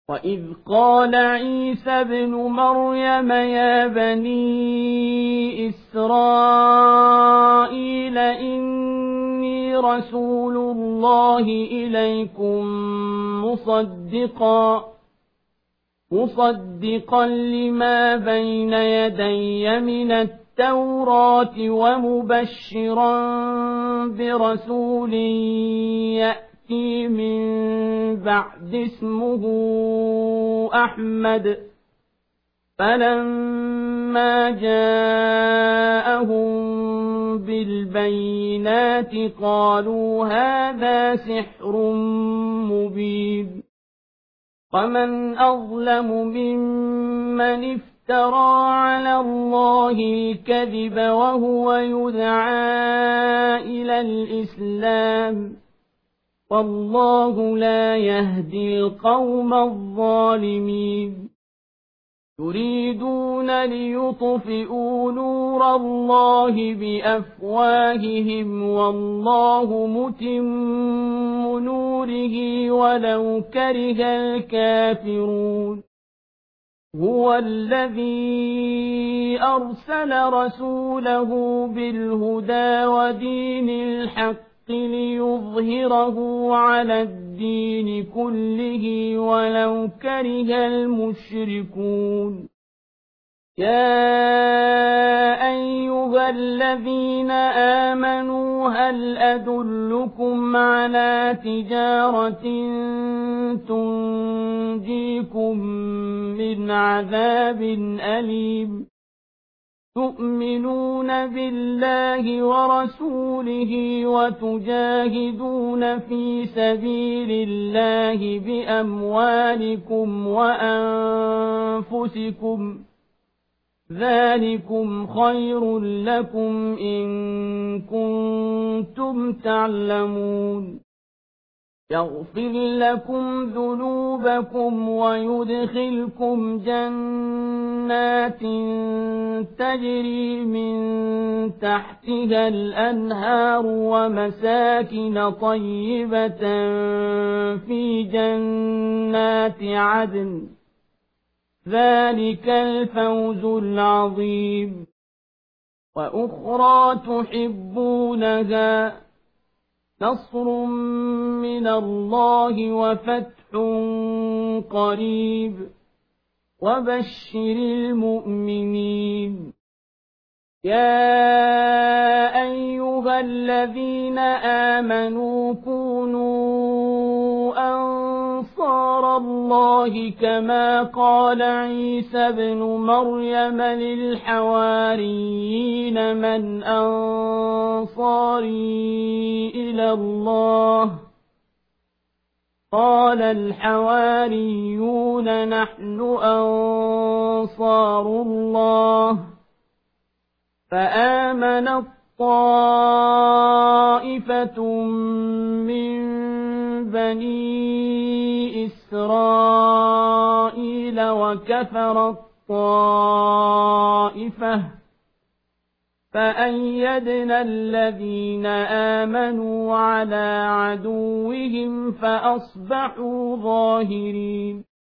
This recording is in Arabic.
وإذ قال عيسى ابن مريم يا بني إسرائيل إني رسول الله إليكم مصدقا لما بين يدي من التوراة ومبشرا برسول يأتي من بعد اسمه أحمد فلما جاءهم بالبينات قالوا هذا سحر مبين ومن أظلم ممن افترى على الله الكذب وهو يدعى إلى الإسلام والله لا يهدي القوم الظالمين يريدون ليطفئوا نور الله بأفواههم والله متم نوره ولو كره الكافرون هو الذي أرسل رسوله بالهدى ودين الحق ليظهره على الدين كله ولو كره المشركون يا أيها الذين آمنوا هل أدلكم على تجارة تنجيكم من عذاب أليم تؤمنون بالله ورسوله وتجاهدون في سبيل الله بأموالكم وأنفسكم ذلكم خير لكم إن كنتم تعلمون يغفر لكم ذنوبكم ويدخلكم جنات تجري من تحتها الأنهار ومساكن طيبة في جنات عدن ذلك الفوز العظيم وأخرى تحبونها نصر من الله وفتح قريب وبشر المؤمنين يا أيها الذين آمنوا كونوا أنصار الله كما قال عيسى ابن مريم للحواريين من أنصاري إلى الله قال الحواريون نحن أنصار الله فآمنت طائفة من بني إسرائيل وكفرت طائفة فأيدنا الذين آمنوا على عدوهم فأصبحوا ظاهرين